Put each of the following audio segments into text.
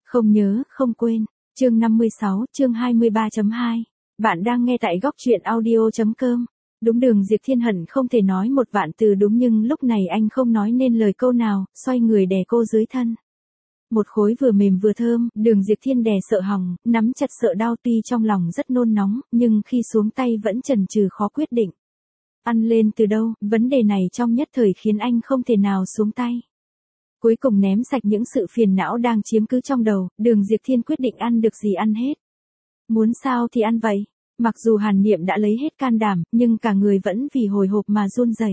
Không nhớ, không quên. Chương 56, chương 23.2. Bạn đang nghe tại góc truyện audio.com. Đúng, Đường Diệp Thiên hận không thể nói một vạn từ đúng, nhưng lúc này anh không nói nên lời câu nào, xoay người đè cô dưới thân. Một khối vừa mềm vừa thơm, Đường Diệp Thiên đè sợ hỏng, nắm chặt sợ đau, tuy trong lòng rất nôn nóng, nhưng khi xuống tay vẫn chần chừ khó quyết định. Ăn lên từ đâu, vấn đề này trong nhất thời khiến anh không thể nào xuống tay. Cuối cùng ném sạch những sự phiền não đang chiếm cứ trong đầu, Đường Diệp Thiên quyết định ăn được gì ăn hết. Muốn sao thì ăn vậy. Mặc dù Hàn Niệm đã lấy hết can đảm, nhưng cả người vẫn vì hồi hộp mà run rẩy.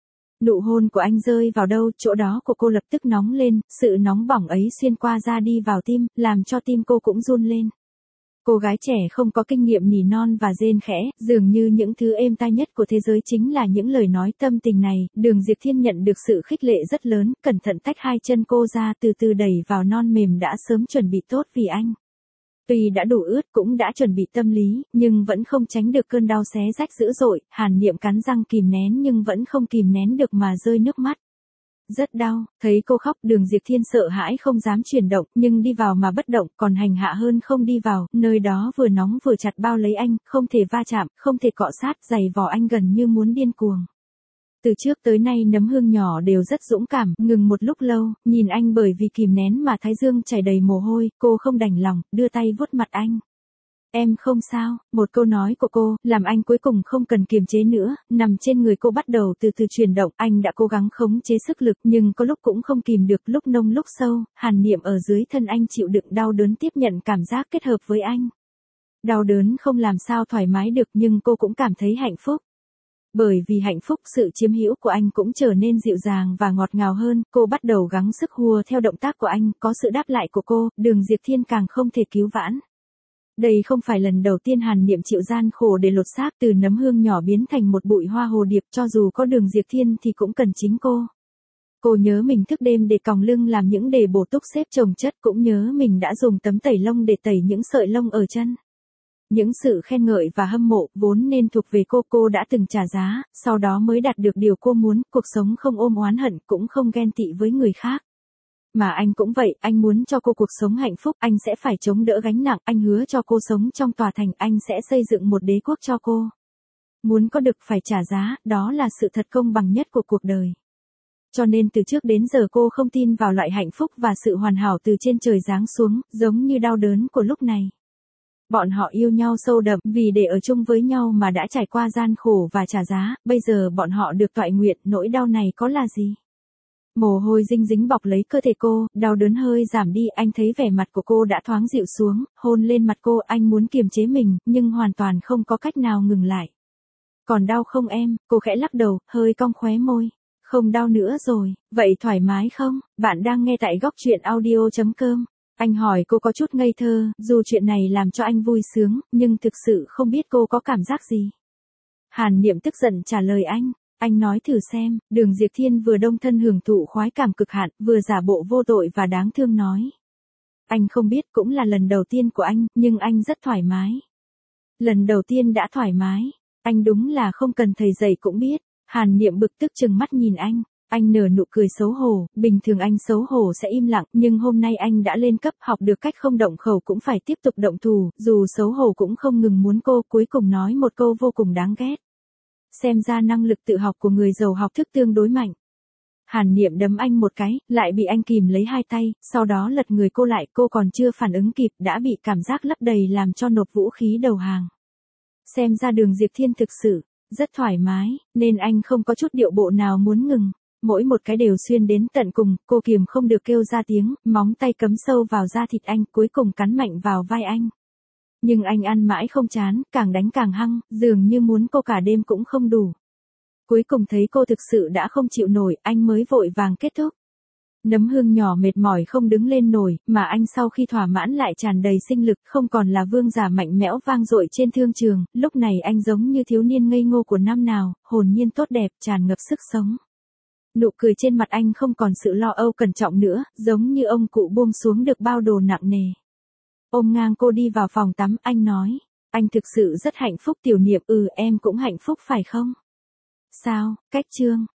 Nụ hôn của anh rơi vào đâu, chỗ đó của cô lập tức nóng lên, sự nóng bỏng ấy xuyên qua da đi vào tim, làm cho tim cô cũng run lên. Cô gái trẻ không có kinh nghiệm nỉ non và rên khẽ, dường như những thứ êm tai nhất của thế giới chính là những lời nói tâm tình này. Đường Diệp Thiên nhận được sự khích lệ rất lớn, cẩn thận tách hai chân cô ra, từ từ đẩy vào non mềm đã sớm chuẩn bị tốt vì anh. Tuy đã đủ ướt, cũng đã chuẩn bị tâm lý, nhưng vẫn không tránh được cơn đau xé rách dữ dội. Hàn Niệm cắn răng kìm nén nhưng vẫn không kìm nén được mà rơi nước mắt. Rất đau, thấy cô khóc, Đường Diệp Thiên sợ hãi không dám chuyển động, nhưng đi vào mà bất động, còn hành hạ hơn không đi vào, nơi đó vừa nóng vừa chặt bao lấy anh, không thể va chạm, không thể cọ sát, giày vò anh gần như muốn điên cuồng. Từ trước tới nay Nấm Hương nhỏ đều rất dũng cảm, ngừng một lúc lâu, nhìn anh bởi vì kìm nén mà thái dương chảy đầy mồ hôi, cô không đành lòng, đưa tay vuốt mặt anh. Em không sao, một câu nói của cô, làm anh cuối cùng không cần kiềm chế nữa, nằm trên người cô bắt đầu từ từ chuyển động, anh đã cố gắng khống chế sức lực nhưng có lúc cũng không kìm được, lúc nông lúc sâu, Hàn Niệm ở dưới thân anh chịu đựng đau đớn tiếp nhận cảm giác kết hợp với anh. Đau đớn không làm sao thoải mái được nhưng cô cũng cảm thấy hạnh phúc. Bởi vì hạnh phúc, sự chiếm hữu của anh cũng trở nên dịu dàng và ngọt ngào hơn, cô bắt đầu gắng sức hùa theo động tác của anh, có sự đáp lại của cô, Đường Diệp Thiên càng không thể cứu vãn. Đây không phải lần đầu tiên Hàn Niệm chịu gian khổ để lột xác, từ nấm hương nhỏ biến thành một bụi hoa hồ điệp, cho dù có Đường Diệp Thiên thì cũng cần chính cô. Cô nhớ mình thức đêm để còng lưng làm những đề bổ túc xếp chồng chất, cũng nhớ mình đã dùng tấm tẩy lông để tẩy những sợi lông ở chân. Những sự khen ngợi và hâm mộ vốn nên thuộc về cô đã từng trả giá, sau đó mới đạt được điều cô muốn, cuộc sống không ôm oán hận, cũng không ghen tị với người khác. Mà anh cũng vậy, anh muốn cho cô cuộc sống hạnh phúc, anh sẽ phải chống đỡ gánh nặng, anh hứa cho cô sống trong tòa thành, anh sẽ xây dựng một đế quốc cho cô. Muốn có được phải trả giá, đó là sự thật công bằng nhất của cuộc đời. Cho nên từ trước đến giờ cô không tin vào loại hạnh phúc và sự hoàn hảo từ trên trời giáng xuống, giống như đau đớn của lúc này. Bọn họ yêu nhau sâu đậm, vì để ở chung với nhau mà đã trải qua gian khổ và trả giá, bây giờ bọn họ được toại nguyện, nỗi đau này có là gì? Mồ hôi dinh dính bọc lấy cơ thể cô, đau đớn hơi giảm đi, anh thấy vẻ mặt của cô đã thoáng dịu xuống, hôn lên mặt cô, anh muốn kiềm chế mình, nhưng hoàn toàn không có cách nào ngừng lại. Còn đau không em? Cô khẽ lắc đầu, hơi cong khóe môi. Không đau nữa rồi, vậy thoải mái không? Bạn đang nghe tại góc truyện audio.com. Anh hỏi cô có chút ngây thơ, dù chuyện này làm cho anh vui sướng, nhưng thực sự không biết cô có cảm giác gì. Hàn Niệm tức giận trả lời anh nói thử xem. Đường Diệp Thiên vừa đông thân hưởng thụ khoái cảm cực hạn, vừa giả bộ vô tội và đáng thương nói. Anh không biết, cũng là lần đầu tiên của anh, nhưng anh rất thoải mái. Lần đầu tiên đã thoải mái, anh đúng là không cần thầy dạy cũng biết. Hàn Niệm bực tức trừng mắt nhìn anh nở nụ cười xấu hổ, bình thường anh xấu hổ sẽ im lặng, nhưng hôm nay anh đã lên cấp, học được cách không động khẩu cũng phải tiếp tục động thủ, dù xấu hổ cũng không ngừng muốn cô, cuối cùng nói một câu vô cùng đáng ghét. Xem ra năng lực tự học của người giàu học thức tương đối mạnh. Hàn Niệm đấm anh một cái, lại bị anh kìm lấy hai tay, sau đó lật người cô lại, cô còn chưa phản ứng kịp, đã bị cảm giác lấp đầy làm cho nộp vũ khí đầu hàng. Xem ra Đường Diệp Thiên thực sự rất thoải mái, nên anh không có chút điệu bộ nào muốn ngừng. Mỗi một cái đều xuyên đến tận cùng, cô kiềm không được kêu ra tiếng, móng tay cắm sâu vào da thịt anh, cuối cùng cắn mạnh vào vai anh. Nhưng anh ăn mãi không chán, càng đánh càng hăng, dường như muốn cô cả đêm cũng không đủ. Cuối cùng thấy cô thực sự đã không chịu nổi, anh mới vội vàng kết thúc. Nấm hương nhỏ mệt mỏi không đứng lên nổi, mà anh sau khi thỏa mãn lại tràn đầy sinh lực, không còn là vương giả mạnh mẽo vang dội trên thương trường, lúc này anh giống như thiếu niên ngây ngô của năm nào, hồn nhiên tốt đẹp, tràn ngập sức sống. Nụ cười trên mặt anh không còn sự lo âu cẩn trọng nữa, giống như ông cụ buông xuống được bao đồ nặng nề. Ôm ngang cô đi vào phòng tắm, anh nói, anh thực sự rất hạnh phúc. Tiểu Niệm, em cũng hạnh phúc phải không? Sao, cách chương.